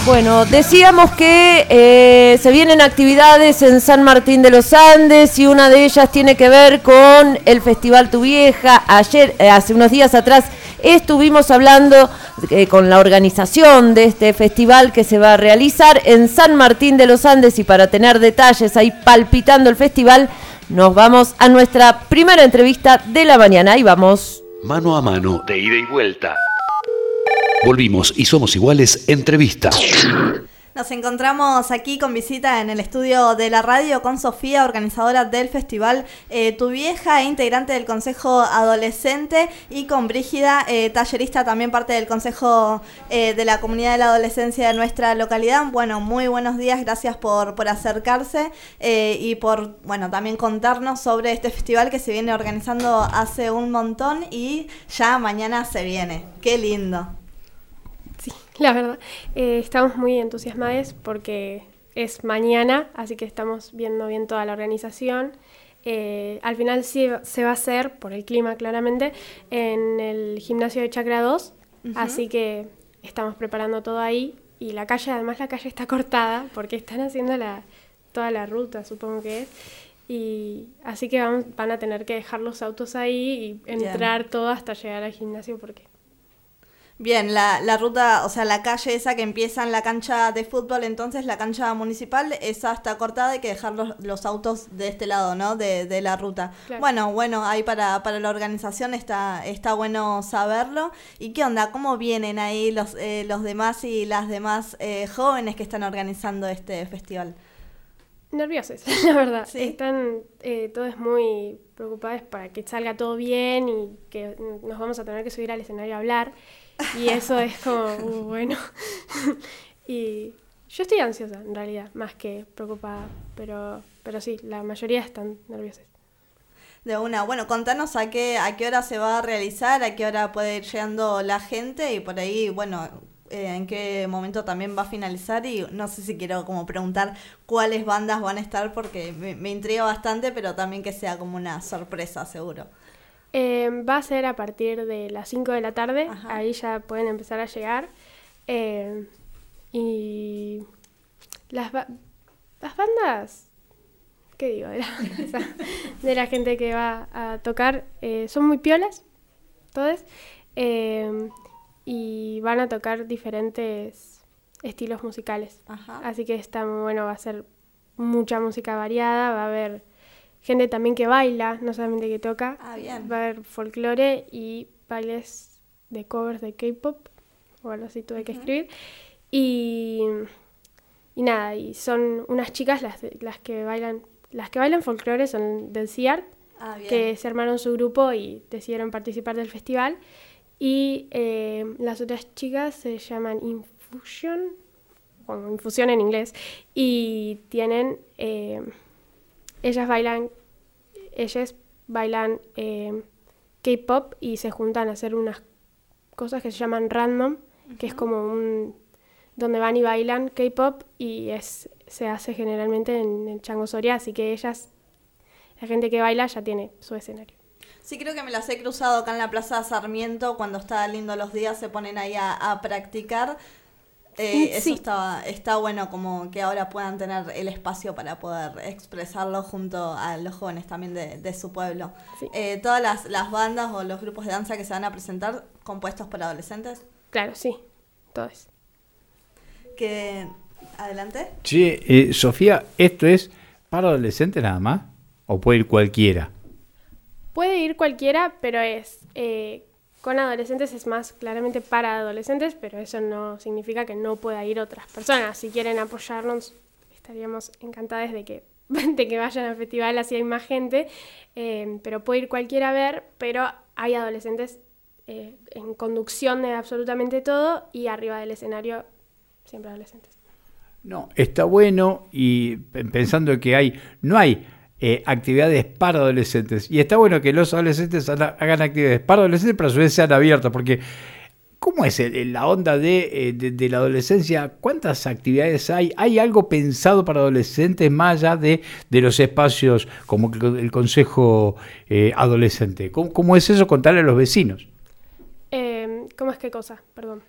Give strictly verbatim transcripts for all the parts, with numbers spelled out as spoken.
Bueno, decíamos que eh, se vienen actividades en San Martín de los Andes y una de ellas tiene que ver con el Festival Tu Vieja. Ayer, eh, hace unos días atrás, estuvimos hablando eh, con la organización de este festival que se va a realizar en San Martín de los Andes, y para tener detalles ahí palpitando el festival, nos vamos a nuestra primera entrevista de la mañana. Ahí vamos. Mano a mano, de ida y vuelta. Volvimos y somos iguales, entrevista. Nos encontramos aquí con visita en el estudio de la radio con Sofía, organizadora del festival eh, Tu Vieja e integrante del Consejo Adolescente, y con Brígida, eh, tallerista, también parte del Consejo eh, de la Comunidad de la Adolescencia de nuestra localidad. Bueno, muy buenos días, gracias por, por acercarse eh, y por, bueno, también contarnos sobre este festival que se viene organizando hace un montón y ya mañana se viene. ¡Qué lindo! Sí, la verdad, eh, estamos muy entusiasmados porque es mañana, así que estamos viendo bien toda la organización. Eh, al final sí se va a hacer, por el clima claramente, en el gimnasio de Chacra dos, uh-huh. Así que estamos preparando todo ahí, y la calle, además la calle está cortada porque están haciendo la, toda la ruta, supongo que es, y así que van, van a tener que dejar los autos ahí y entrar bien. Todo hasta llegar al gimnasio porque... Bien, la, la ruta, o sea, la calle esa que empieza en la cancha de fútbol, entonces la cancha municipal, esa está cortada, hay que dejar los, los autos de este lado, ¿no? De, de la ruta. Claro. Bueno, bueno, ahí para, para la organización está, está bueno saberlo. ¿Y qué onda? ¿Cómo vienen ahí los, eh, los demás y las demás eh, jóvenes que están organizando este festival? Nerviosos, la verdad. ¿Sí? Están eh, todos muy preocupados para que salga todo bien y que nos vamos a tener que subir al escenario a hablar. Y eso es como, uh, bueno. Y yo estoy ansiosa, en realidad, más que preocupada. Pero, pero sí, la mayoría están nerviosas. De una, bueno, contanos a qué, a qué hora se va a realizar, a qué hora puede ir llegando la gente y por ahí, bueno, eh, en qué momento también va a finalizar. Y no sé si quiero como preguntar cuáles bandas van a estar porque me, me intriga bastante, pero también que sea como una sorpresa, seguro. Eh, va a ser a partir de las cinco de la tarde. Ajá. Ahí ya pueden empezar a llegar. Eh, y las, ba- las bandas, ¿qué digo? De la, de la gente que va a tocar eh, son muy piolas, todas, eh, y van a tocar diferentes estilos musicales. Ajá. Así que está muy bueno, va a ser mucha música variada, va a haber gente también que baila, no solamente que toca. Ah, bien. Va a haber folclore y bailes de covers de K-pop, o algo así tuve uh-huh. que escribir. Y, y nada, y son unas chicas las, las que bailan, las que bailan folclore son del C I A R T, ah, que se armaron su grupo y decidieron participar del festival. Y eh, las otras chicas se llaman Infusion, bueno, Infusión en inglés, y tienen... Eh, Ellas bailan, ellas bailan eh, K-pop y se juntan a hacer unas cosas que se llaman random, uh-huh. que es como un donde van y bailan K-pop y es se hace generalmente en, en Chango Soria, así que ellas, la gente que baila ya tiene su escenario. Sí, creo que me las he cruzado acá en la Plaza Sarmiento, cuando está lindo los días se ponen ahí a, a practicar. Eh, sí. Eso está, está bueno, como que ahora puedan tener el espacio para poder expresarlo junto a los jóvenes también de, de su pueblo. Sí. Eh, todas las, las bandas o los grupos de danza que se van a presentar, compuestos por adolescentes. Claro, sí, todos. Que, adelante. Sí, eh, Sofía, ¿esto es para adolescentes nada más? ¿O puede ir cualquiera? Puede ir cualquiera, pero es... Eh, Con adolescentes es más claramente para adolescentes, pero eso no significa que no pueda ir otras personas. Si quieren apoyarnos, estaríamos encantadas de que, de que vayan al festival, así hay más gente. Eh, pero puede ir cualquiera a ver, pero hay adolescentes eh, en conducción de absolutamente todo y arriba del escenario siempre adolescentes. No, está bueno y pensando que hay, no hay... Eh, actividades para adolescentes, y está bueno que los adolescentes hagan actividades para adolescentes, pero a su vez sean abiertas, porque ¿cómo es el, la onda de, de, de la adolescencia? ¿Cuántas actividades hay? ¿Hay algo pensado para adolescentes más allá de, de los espacios como el consejo eh, adolescente? ¿Cómo, ¿Cómo es eso? Contarle a los vecinos. Eh, ¿Cómo es qué cosa? Perdón.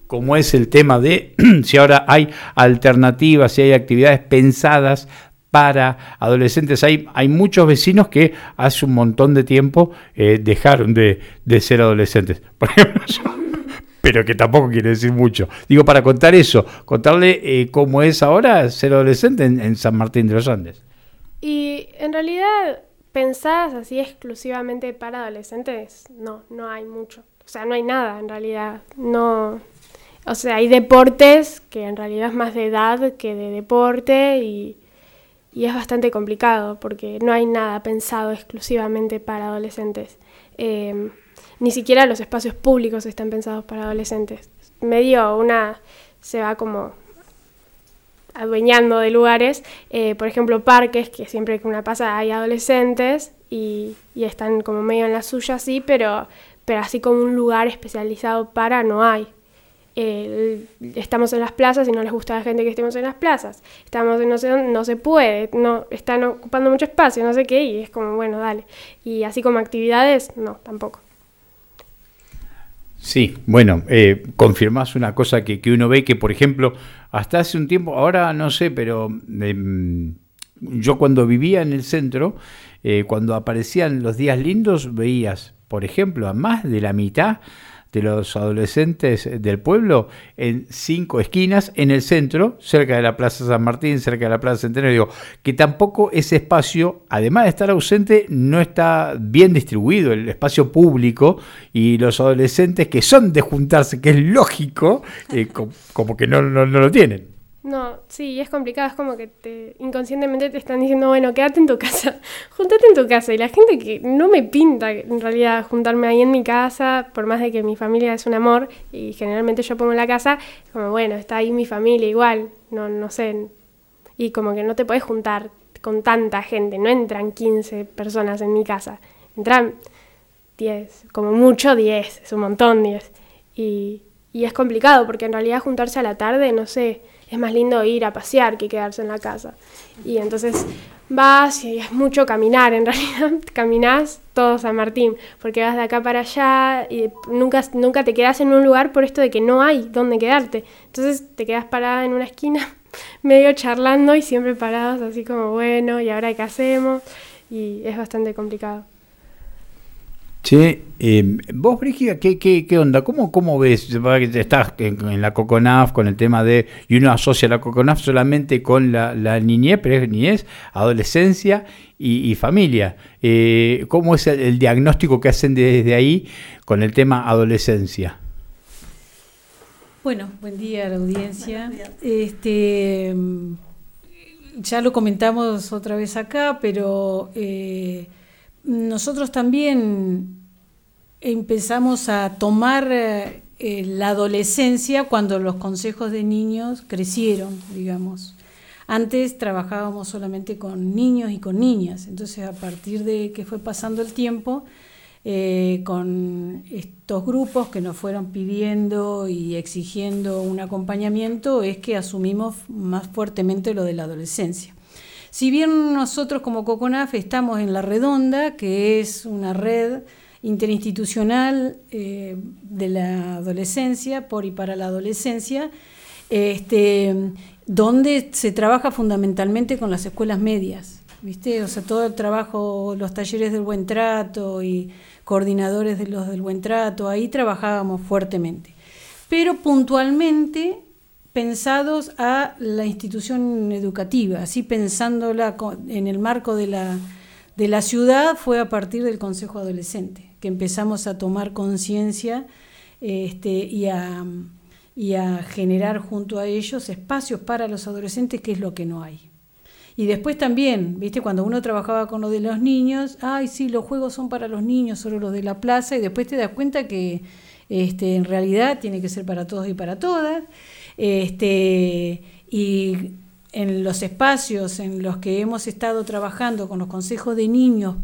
como es el tema de si ahora hay alternativas, si hay actividades pensadas para adolescentes. Hay, hay muchos vecinos que hace un montón de tiempo eh, dejaron de, de ser adolescentes. Por ejemplo, yo, pero que tampoco quiere decir mucho. Digo, para contar eso, contarle eh, cómo es ahora ser adolescente en, en San Martín de los Andes. Y en realidad, pensadas así exclusivamente para adolescentes, no, no hay mucho. O sea, no hay nada en realidad. No, o sea, hay deportes que en realidad es más de edad que de deporte y, y es bastante complicado porque no hay nada pensado exclusivamente para adolescentes. Eh, Ni siquiera los espacios públicos están pensados para adolescentes. Medio una se va como adueñando de lugares. Eh, por ejemplo, parques, que siempre que una pasa hay adolescentes y, y están como medio en la suya, sí, pero, pero así como un lugar especializado para no hay. Eh, estamos en las plazas y no les gusta a la gente que estemos en las plazas. Estamos en no sé dónde, no se puede, no, están ocupando mucho espacio, no sé qué, y es como, bueno, dale. Y así como actividades, no, tampoco. Sí, bueno, eh, confirmás una cosa que, que uno ve que, por ejemplo, hasta hace un tiempo, ahora no sé, pero eh, yo cuando vivía en el centro, eh, cuando aparecían los días lindos, veías, por ejemplo, a más de la mitad de los adolescentes del pueblo en cinco esquinas en el centro, cerca de la Plaza San Martín, cerca de la Plaza Centenario. Digo, que tampoco ese espacio, además de estar ausente, no está bien distribuido, el espacio público, y los adolescentes que son de juntarse, que es lógico, eh, como, como que no, no, no lo tienen. No, sí, es complicado, es como que te, inconscientemente te están diciendo, bueno, quédate en tu casa, júntate en tu casa, y la gente que no me pinta en realidad juntarme ahí en mi casa, por más de que mi familia es un amor, y generalmente yo pongo la casa, es como, bueno, está ahí mi familia igual, no, no sé, y como que no te podés juntar con tanta gente, no entran quince personas en mi casa, entran diez, como mucho diez, es un montón diez, y, y es complicado, porque en realidad juntarse a la tarde, no sé, es más lindo ir a pasear que quedarse en la casa. Y entonces vas y es mucho caminar, en realidad caminás todo San Martín, porque vas de acá para allá y nunca, nunca te quedás en un lugar por esto de que no hay dónde quedarte. Entonces te quedás parada en una esquina, medio charlando y siempre parados así como, bueno, ¿y ahora qué hacemos? Y es bastante complicado. Che, eh, vos, Brígida, ¿qué, qué, qué onda? ¿Cómo, cómo ves? Estás en, en la COCONAF con el tema de, y uno asocia la COCONAF solamente con la, la niñez, pero es niñez, adolescencia y, y familia. Eh, ¿Cómo es el, el diagnóstico que hacen desde ahí con el tema adolescencia? Bueno, buen día a la audiencia. Este, ya lo comentamos otra vez acá, pero eh, nosotros también empezamos a tomar eh, la adolescencia cuando los consejos de niños crecieron, digamos. Antes trabajábamos solamente con niños y con niñas, entonces a partir de que fue pasando el tiempo, eh, con estos grupos que nos fueron pidiendo y exigiendo un acompañamiento, es que asumimos más fuertemente lo de la adolescencia. Si bien nosotros como COCONAF estamos en La Redonda, que es una red interinstitucional eh, de la adolescencia, por y para la adolescencia, este, donde se trabaja fundamentalmente con las escuelas medias, ¿viste? O sea, todo el trabajo, los talleres del buen trato y coordinadores de los del buen trato, ahí trabajábamos fuertemente. Pero puntualmente pensados a la institución educativa, así pensándola en el marco de la, de la ciudad, fue a partir del Consejo Adolescente, que empezamos a tomar conciencia este, y, a, y a generar junto a ellos espacios para los adolescentes, que es lo que no hay. Y después también, ¿viste? Cuando uno trabajaba con lo de los niños, ay, sí, los juegos son para los niños, solo los de la plaza, y después te das cuenta que este, en realidad tiene que ser para todos y para todas. Este, y en los espacios en los que hemos estado trabajando con los consejos de niños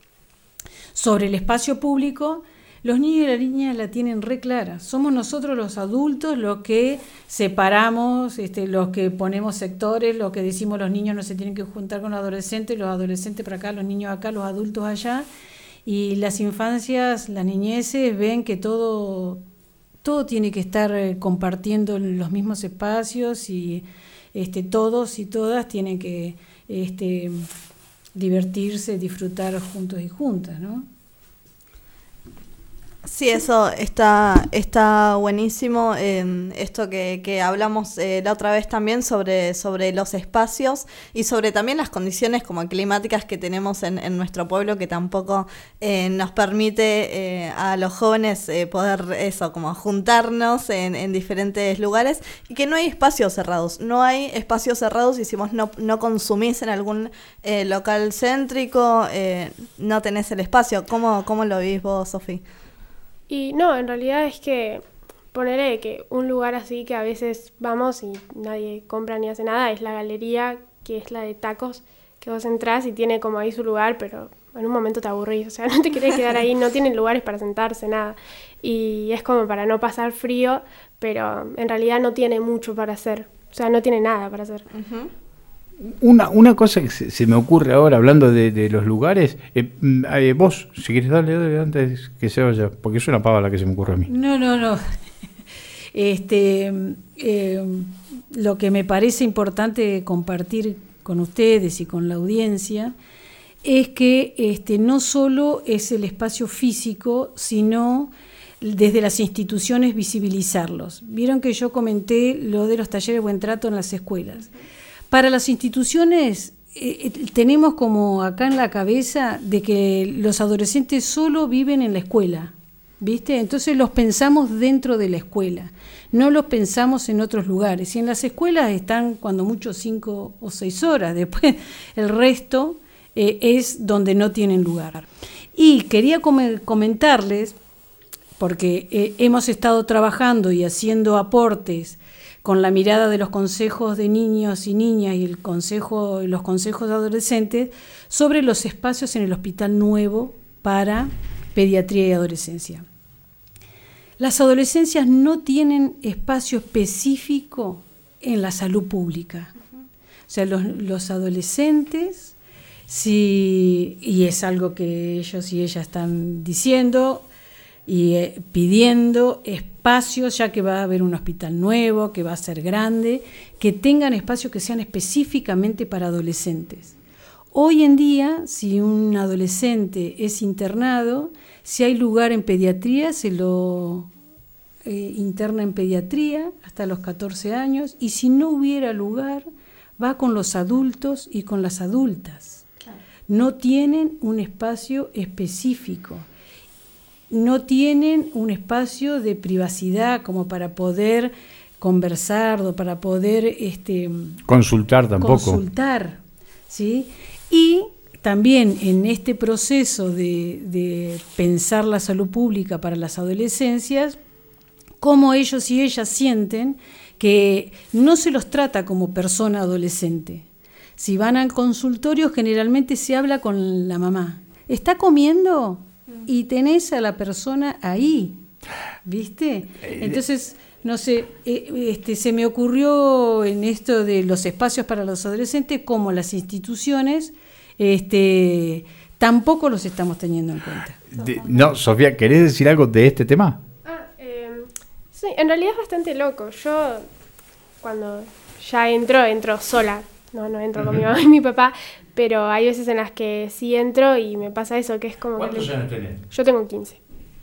sobre el espacio público, los niños y las niñas la tienen re clara. Somos nosotros los adultos los que separamos, este, los que ponemos sectores, los que decimos los niños no se tienen que juntar con los adolescentes, los adolescentes para acá, los niños acá, los adultos allá, y las infancias, las niñeces ven que todo todo tiene que estar eh, compartiendo los mismos espacios y este, todos y todas tienen que este, divertirse, disfrutar juntos y juntas, ¿no? Sí, eso está, está buenísimo. Eh, esto que, que hablamos eh, la otra vez también sobre, sobre los espacios y sobre también las condiciones como climáticas que tenemos en, en nuestro pueblo, que tampoco eh, nos permite eh, a los jóvenes eh, poder eso, como juntarnos en, en diferentes lugares, y que no hay espacios cerrados. No hay espacios cerrados y si vos no, no consumís en algún eh, local céntrico, eh, no tenés el espacio. ¿Cómo, cómo lo vivís vos, Sofía? Y no, en realidad es que ponerle que un lugar así que a veces vamos y nadie compra ni hace nada es la galería, que es la de tacos, que vos entrás y tiene como ahí su lugar, pero en un momento te aburrís, o sea, no te querés quedar ahí, no tienen lugares para sentarse, nada. Y es como para no pasar frío, pero en realidad no tiene mucho para hacer, o sea, no tiene nada para hacer. Uh-huh. Una, una cosa que se, se me ocurre ahora hablando de, de los lugares, eh, eh, vos, si querés darle, dale antes que se vaya, porque es una pava la que se me ocurre a mí. No, no, no. Este, eh, lo que me parece importante compartir con ustedes y con la audiencia es que este, no solo es el espacio físico, sino desde las instituciones visibilizarlos. Vieron que yo comenté lo de los talleres de buen trato en las escuelas. Para las instituciones eh, tenemos como acá en la cabeza de que los adolescentes solo viven en la escuela, ¿viste? Entonces los pensamos dentro de la escuela, no los pensamos en otros lugares. Y en las escuelas están cuando mucho cinco o seis horas, después el resto eh, es donde no tienen lugar. Y quería com- comentarles, porque eh, hemos estado trabajando y haciendo aportes con la mirada de los consejos de niños y niñas y el consejo, los consejos de adolescentes, sobre los espacios en el Hospital Nuevo para Pediatría y Adolescencia. Las adolescencias no tienen espacio específico en la salud pública. O sea, los, los adolescentes, sí, y es algo que ellos y ellas están diciendo, y eh, pidiendo espacios, ya que va a haber un hospital nuevo, que va a ser grande, que tengan espacios que sean específicamente para adolescentes. Hoy en día, si un adolescente es internado, si hay lugar en pediatría, se lo eh, interna en pediatría hasta los catorce años, y si no hubiera lugar, va con los adultos y con las adultas. Claro. No tienen un espacio específico. No tienen un espacio de privacidad como para poder conversar o para poder este, consultar tampoco. Consultar, ¿sí? Y también en este proceso de, de pensar la salud pública para las adolescencias, cómo ellos y ellas sienten que no se los trata como persona adolescente. Si van al consultorio, generalmente se habla con la mamá. ¿Está comiendo? Y tenés a la persona ahí, ¿viste? Entonces, no sé, este, se me ocurrió en esto de los espacios para los adolescentes, como las instituciones, este, tampoco los estamos teniendo en cuenta. De, no, Sofía, ¿querés decir algo de este tema? Ah, eh, sí, en realidad es bastante loco. Yo, cuando ya entro, entro sola. No, no entro con mi mamá y mi papá, pero hay veces en las que sí entro y me pasa eso, que es como... ¿Cuántos que años tenés? Yo tengo quince.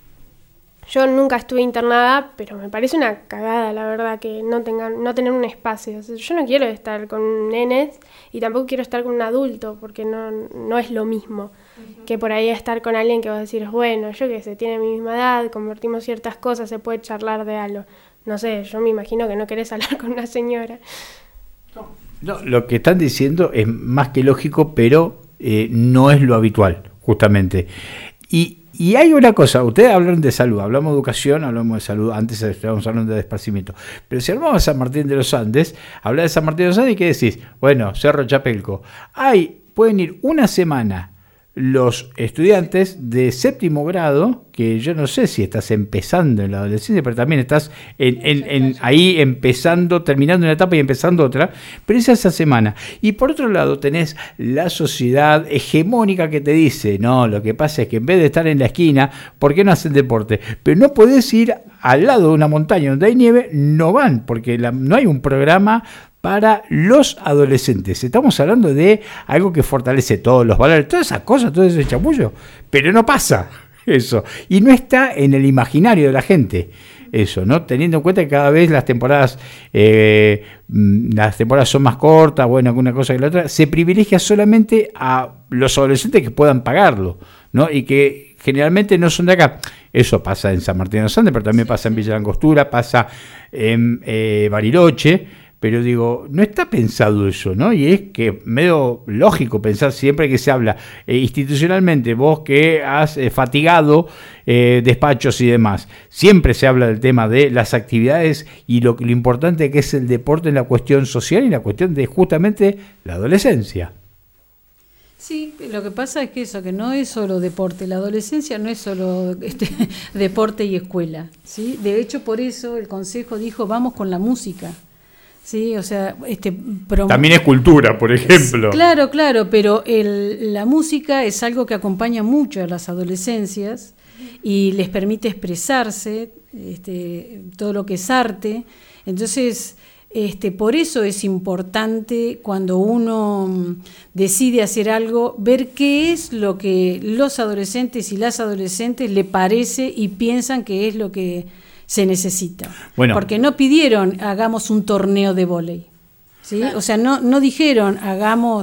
Yo nunca estuve internada, pero me parece una cagada, la verdad, que no tengan, no tener un espacio. O sea, yo no quiero estar con nenes y tampoco quiero estar con un adulto, porque no, no es lo mismo uh-huh. que por ahí estar con alguien que vos decís, bueno, yo qué sé, tiene mi misma edad, compartimos ciertas cosas, se puede charlar de algo. No sé, yo me imagino que no querés hablar con una señora. No. No, lo que están diciendo es más que lógico, pero eh, no es lo habitual, justamente. Y, y hay una cosa, ustedes hablan de salud, hablamos de educación, hablamos de salud, antes estábamos hablando de esparcimiento, pero si hablamos de San Martín de los Andes, hablar de San Martín de los Andes, ¿y qué decís? Bueno, Cerro Chapelco, hay, pueden ir una semana los estudiantes de séptimo grado, que yo no sé si estás empezando en la adolescencia, pero también estás en, en, en ahí empezando, terminando una etapa y empezando otra, pero es esa semana. Y por otro lado tenés la sociedad hegemónica que te dice, no, lo que pasa es que en vez de estar en la esquina, ¿por qué no hacen deporte? Pero no podés ir al lado de una montaña donde hay nieve, no van, porque la, no hay un programa para los adolescentes. Estamos hablando de algo que fortalece todos los valores, todas esas cosas, todo ese chapullo, pero no pasa eso. Y no está en el imaginario de la gente eso, ¿no? Teniendo en cuenta que cada vez las temporadas eh, las temporadas son más cortas, bueno, una cosa que la otra, se privilegia solamente a los adolescentes que puedan pagarlo, ¿no? Y que generalmente no son de acá. Eso pasa en San Martín de los Andes, pero también pasa en Villa Langostura, pasa en eh, Bariloche. Pero digo, no está pensado eso, ¿no? Y es que medio lógico pensar siempre que se habla eh, institucionalmente, vos que has eh, fatigado eh, despachos y demás, siempre se habla del tema de las actividades y lo, lo importante que es el deporte en la cuestión social y en la cuestión de justamente la adolescencia. Sí, lo que pasa es que eso, que no es solo deporte, la adolescencia no es solo este, deporte y escuela, ¿sí? De hecho, por eso el Consejo dijo, vamos con la música. Sí, o sea, este prom- también es cultura, por ejemplo. Claro, claro, pero el, la música es algo que acompaña mucho a las adolescencias y les permite expresarse, este, todo lo que es arte. Entonces, este, por eso es importante cuando uno decide hacer algo, ver qué es lo que los adolescentes y las adolescentes le parece y piensan que es lo que se necesita. Bueno, porque no pidieron hagamos un torneo de vóley, ¿sí? Claro. O sea, no, no dijeron hagamos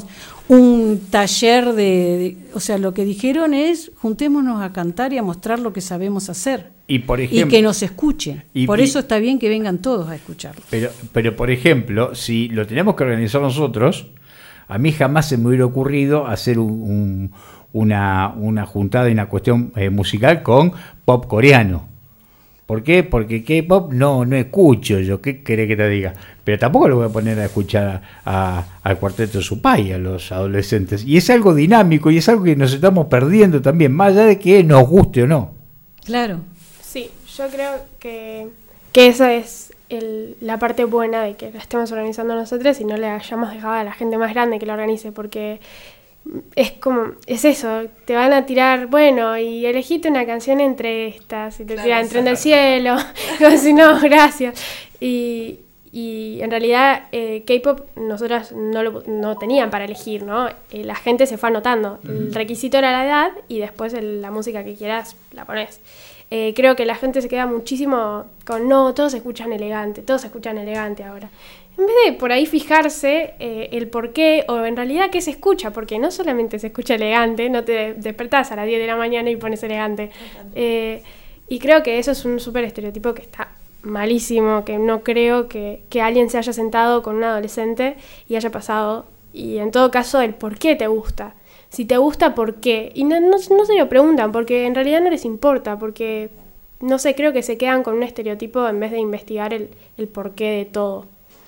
un taller de, de... O sea, lo que dijeron es juntémonos a cantar y a mostrar lo que sabemos hacer. Y, por ejemplo, y que nos escuchen. Y, por eso está bien que vengan todos a escucharlo. Pero, pero, por ejemplo, si lo tenemos que organizar nosotros, a mí jamás se me hubiera ocurrido hacer un, un, una, una juntada y una cuestión eh, musical con pop coreano. ¿Por qué? Porque K-pop no, no escucho yo, ¿qué querés que te diga? Pero tampoco lo voy a poner a escuchar a, a, al Cuarteto Supay, a los adolescentes. Y es algo dinámico y es algo que nos estamos perdiendo también, más allá de que nos guste o no. Claro. Sí, yo creo que, que esa es el, la parte buena de que la estemos organizando nosotros y no le hayamos dejado a la gente más grande que la organice, porque... es como, es eso, te van a tirar, bueno, y elegiste una canción entre estas, y te claro, tiran Tren del Cielo, como si no, gracias. Y, y en realidad eh, K-pop nosotras no lo no tenían para elegir, ¿no? Eh, la gente se fue anotando. Uh-huh. El requisito era la edad y después el, la música que quieras la pones. Eh, creo que la gente se queda muchísimo con, no, todos escuchan elegante, todos escuchan elegante ahora. En vez de por ahí fijarse eh, el por qué, o en realidad qué se escucha, porque no solamente se escucha elegante, no te despertás a las diez de la mañana y pones elegante. Eh, y creo que eso es un súper estereotipo que está malísimo, que no creo que, que alguien se haya sentado con un adolescente y haya pasado, y en todo caso el por qué te gusta. Si te gusta, ¿por qué? Y no, no, no se lo preguntan, porque en realidad no les importa, porque, no sé, creo que se quedan con un estereotipo en vez de investigar el, el por qué de todo.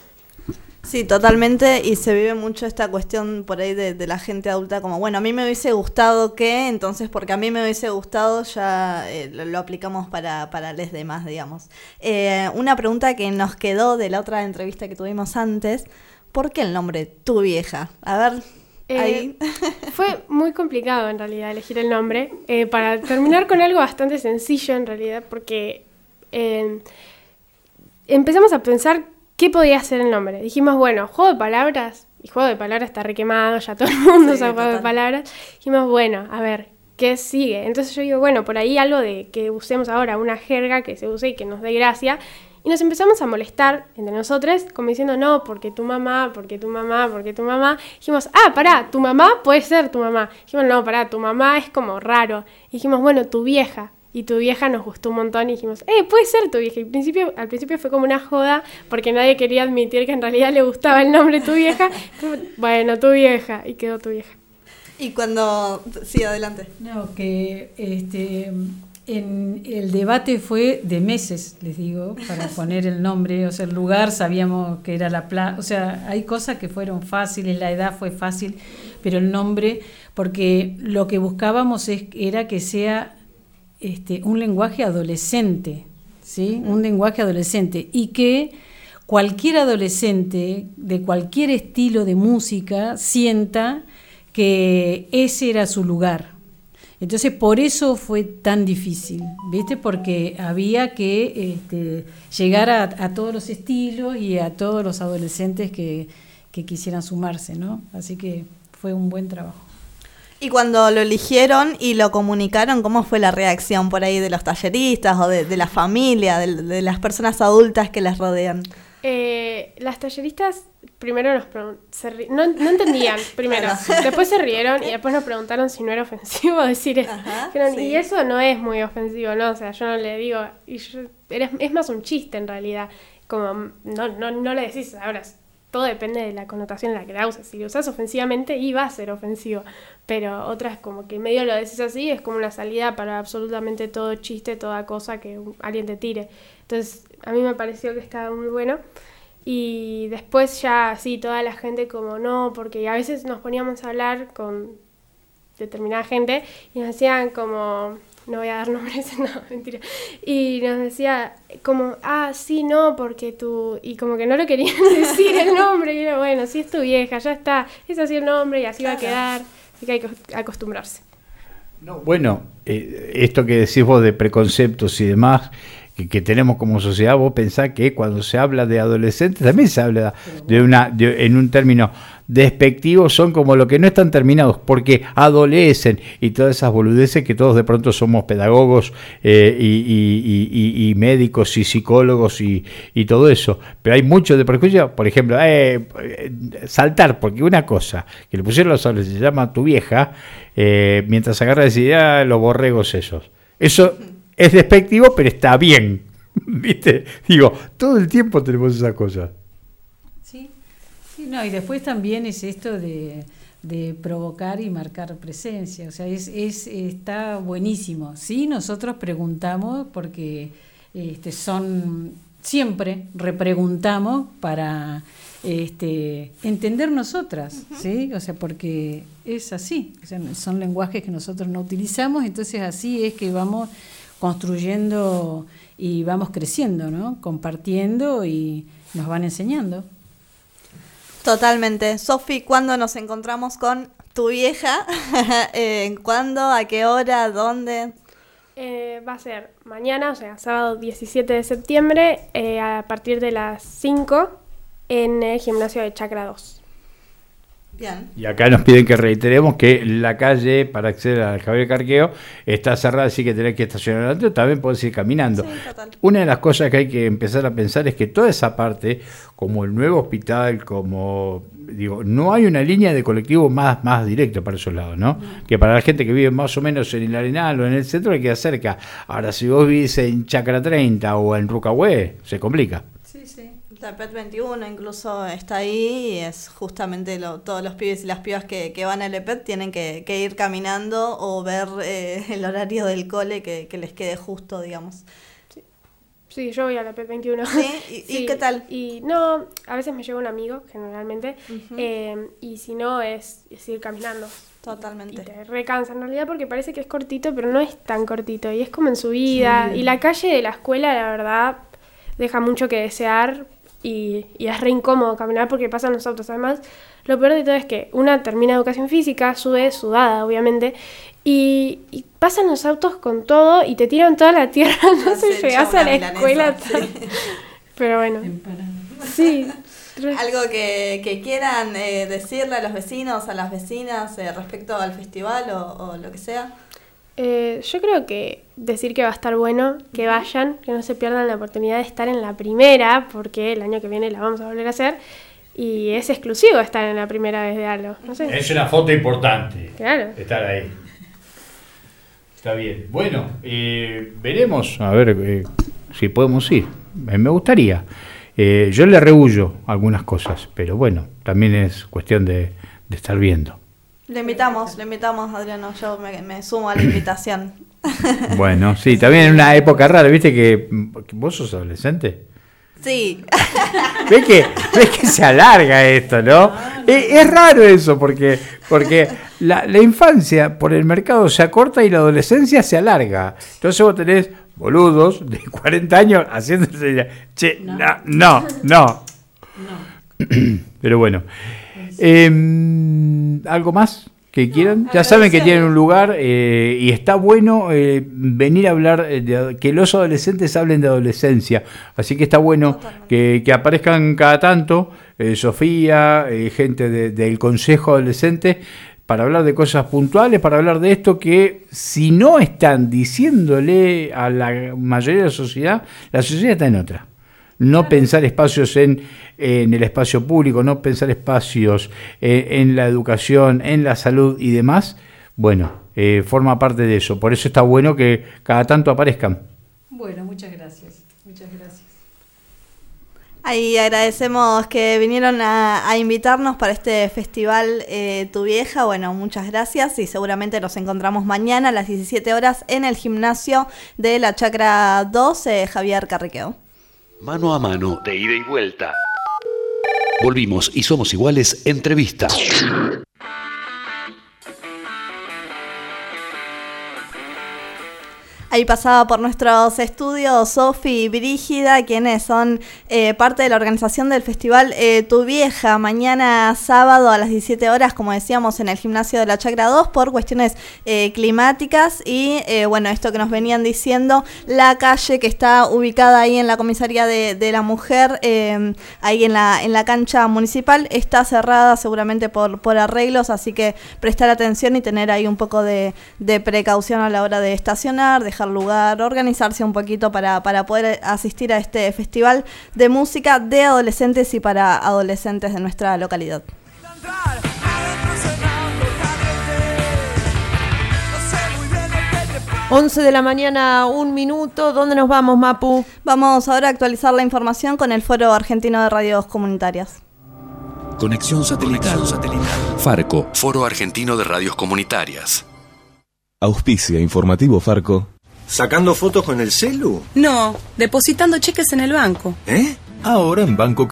Sí, totalmente, y se vive mucho esta cuestión por ahí de, de la gente adulta como, bueno, a mí me hubiese gustado que, entonces porque a mí me hubiese gustado ya eh, lo, lo aplicamos para, para los demás, digamos. Eh, una pregunta que nos quedó de la otra entrevista que tuvimos antes, ¿por qué el nombre Tu Vieja? A ver, eh, ahí. Fue muy complicado en realidad elegir el nombre, eh, para terminar con algo bastante sencillo en realidad, porque eh, empezamos a pensar ¿qué podía ser el nombre? Dijimos, bueno, juego de palabras, y juego de palabras está requemado, ya todo el mundo sí, sabe juego de palabras. Dijimos, bueno, a ver, ¿qué sigue? Entonces yo digo, bueno, por ahí algo de que usemos ahora, una jerga que se use y que nos dé gracia. Y nos empezamos a molestar entre nosotros, como diciendo, no, porque tu mamá, porque tu mamá, porque tu mamá. Dijimos, ah, pará, tu mamá puede ser tu mamá. Dijimos, no, pará, tu mamá es como raro. Dijimos, bueno, tu vieja. Y Tu Vieja nos gustó un montón y dijimos, eh, puede ser Tu Vieja. Y al principio, al principio fue como una joda porque nadie quería admitir que en realidad le gustaba el nombre Tu Vieja. Bueno, Tu Vieja. Y quedó Tu Vieja. Y cuando... Sí, adelante. No, que este, En el debate fue de meses, les digo, para poner el nombre, o sea, el lugar sabíamos que era la plaza, o sea, hay cosas que fueron fáciles, la edad fue fácil, pero el nombre, porque lo que buscábamos es, era que sea este, un lenguaje adolescente, ¿sí? Un lenguaje adolescente, y que cualquier adolescente de cualquier estilo de música sienta que ese era su lugar. Entonces, por eso fue tan difícil, ¿viste? Porque había que este, llegar a, a todos los estilos y a todos los adolescentes que, que quisieran sumarse, ¿no? Así que fue un buen trabajo. Y cuando lo eligieron y lo comunicaron, ¿cómo fue la reacción por ahí de los talleristas o de, de la familia, de, de las personas adultas que las rodean? Eh, las talleristas primero nos preguntaron, no, no entendían primero, después se rieron y después nos preguntaron si no era ofensivo decir eso. Ajá, Dijeron, sí. Y eso no es muy ofensivo, ¿no? O sea, yo no le digo, y yo, eres, es más un chiste en realidad, como no, no, no le decís, ahora todo depende de la connotación en la que la uses. Si lo usas ofensivamente, y va a ser ofensivo, pero otras como que medio lo decís así, es como una salida para absolutamente todo chiste, toda cosa que alguien te tire. Entonces, a mí me pareció que estaba muy bueno. Y después ya, sí, toda la gente como no, porque a veces nos poníamos a hablar con determinada gente y nos decían como, no voy a dar nombres, no, mentira, y nos decía como, ah, sí, no, porque tú, y como que no lo querían decir el nombre, y era bueno, sí es tu vieja, ya está, es así el nombre y así va a quedar, así que hay que acostumbrarse. No, bueno, eh, esto que decís vos de preconceptos y demás, que, que tenemos como sociedad, vos pensás que cuando se habla de adolescentes también se habla de una de, en un término despectivo, son como lo que no están terminados, porque adolecen y todas esas boludeces que todos de pronto somos pedagogos eh, y, y, y, y médicos y psicólogos y, y todo eso, pero hay mucho de prejuicio, por ejemplo, eh, saltar, porque una cosa que le pusieron los adolescentes se llama tu vieja, eh, mientras agarra y dice, ah, los borregos esos, eso es despectivo, pero está bien, ¿viste? Digo, todo el tiempo tenemos esas cosas. Sí, sí, no, y después también es esto de, de provocar y marcar presencia, o sea, es, es está buenísimo. Sí, nosotros preguntamos porque este, son, siempre repreguntamos para este, entender nosotras, uh-huh. ¿sí? O sea, porque es así, o sea, son lenguajes que nosotros no utilizamos, entonces así es que vamos construyendo y vamos creciendo, ¿no? Compartiendo y nos van enseñando. Totalmente. Sofi, ¿cuándo nos encontramos con tu vieja? eh, ¿Cuándo? ¿A qué hora? ¿Dónde? Eh, va a ser mañana, o sea, sábado diecisiete de septiembre, eh, a partir de las cinco en el gimnasio de Chacra dos. Bien. Y acá nos piden que reiteremos que la calle para acceder al Javier Carqueo está cerrada, así que tenés que estacionar adelante, también podés ir caminando. Sí, total. Una de las cosas que hay que empezar a pensar es que toda esa parte, como el nuevo hospital, como digo, no hay una línea de colectivo más, más directa para esos lados, ¿no? Mm. Que para la gente que vive más o menos en el Arenal o en el centro le queda cerca. Ahora, si vos vivís en Chacra treinta o en Rucahué, se complica. Sí, sí. La P E T veintiuno incluso está ahí y es justamente lo, todos los pibes y las pibas que, que van al E P E T tienen que, que ir caminando o ver eh, el horario del cole que, que les quede justo, digamos. Sí, sí, yo voy a la P E T veintiuno. ¿Sí? ¿Y, sí. ¿Y qué tal? Y no, a veces me lleva un amigo, generalmente, uh-huh. eh, y si no es, es ir caminando. Totalmente. Y te recansa en realidad porque parece que es cortito, pero no es tan cortito y es como en subida. Sí. Y la calle de la escuela, la verdad, deja mucho que desear. Y, y es re incómodo caminar porque pasan los autos. Además, lo peor de todo es que una termina educación física, sube sudada, obviamente, y, y pasan los autos con todo y te tiran toda la tierra, no sé, llegás a la escuela. Sí. Pero bueno, sí. ¿Algo que, que quieran eh, decirle a los vecinos, a las vecinas eh, respecto al festival o, o lo que sea? Eh, yo creo que decir que va a estar bueno, que vayan, que no se pierdan la oportunidad de estar en la primera, porque el año que viene la vamos a volver a hacer, y es exclusivo estar en la primera vez de algo. No sé. Es una foto importante, claro, estar ahí. Está bien. Bueno, eh, veremos, a ver eh, si podemos ir. Eh, me gustaría. Eh, yo le rehuyo algunas cosas, pero bueno, también es cuestión de, de estar viendo. Le invitamos, le invitamos, Adriano, yo me, me sumo a la invitación. Bueno, sí, también en una época rara, ¿viste que, que vos sos adolescente? Sí. ¿Ves que, ves que se alarga esto, no? Es, es raro eso, porque, porque la, la infancia por el mercado se acorta y la adolescencia se alarga. Entonces vos tenés boludos de cuarenta años haciéndose... Che, no, no, no. no. Pero bueno. Eh, ¿Algo más que quieran? Ya saben que tienen un lugar eh, y está bueno eh, venir a hablar, de, que los adolescentes hablen de adolescencia. Así que está bueno que, que aparezcan cada tanto, eh, Sofía, eh, gente de, del Consejo Adolescente, para hablar de cosas puntuales, para hablar de esto que si no están diciéndole a la mayoría de la sociedad, la sociedad está en otra. No pensar espacios en, en el espacio público, no pensar espacios eh, en la educación, en la salud y demás, bueno, eh, forma parte de eso. Por eso está bueno que cada tanto aparezcan. Bueno, muchas gracias. Muchas gracias. Ahí agradecemos que vinieron a, a invitarnos para este festival eh, Tu Vieja. Bueno, muchas gracias y seguramente nos encontramos mañana a las diecisiete horas en el gimnasio de la Chacra dos, eh, Javier Carriqueo. Mano a mano, de ida y vuelta. Volvimos y somos iguales, entrevista. Ahí pasaba por nuestros estudios Sofi y Brígida, quienes son eh, parte de la organización del festival eh, Tu Vieja, mañana sábado a las diecisiete horas, como decíamos, en el gimnasio de la Chacra dos, por cuestiones eh, climáticas y, eh, bueno, esto que nos venían diciendo, la calle que está ubicada ahí en la comisaría de, de la mujer, eh, ahí en la, en la cancha municipal, está cerrada seguramente por, por arreglos, así que prestar atención y tener ahí un poco de, de precaución a la hora de estacionar, de lugar, organizarse un poquito para, para poder asistir a este festival de música de adolescentes y para adolescentes de nuestra localidad. once de la mañana, un minuto. ¿Dónde nos vamos, Mapu? Vamos ahora a actualizar la información con el Foro Argentino de Radios Comunitarias. Conexión satelital. Conexión satelital. Farco, Foro Argentino de Radios Comunitarias. Auspicia informativo Farco. ¿Sacando fotos con el celu? No, depositando cheques en el banco. ¿Eh? Ahora en Banco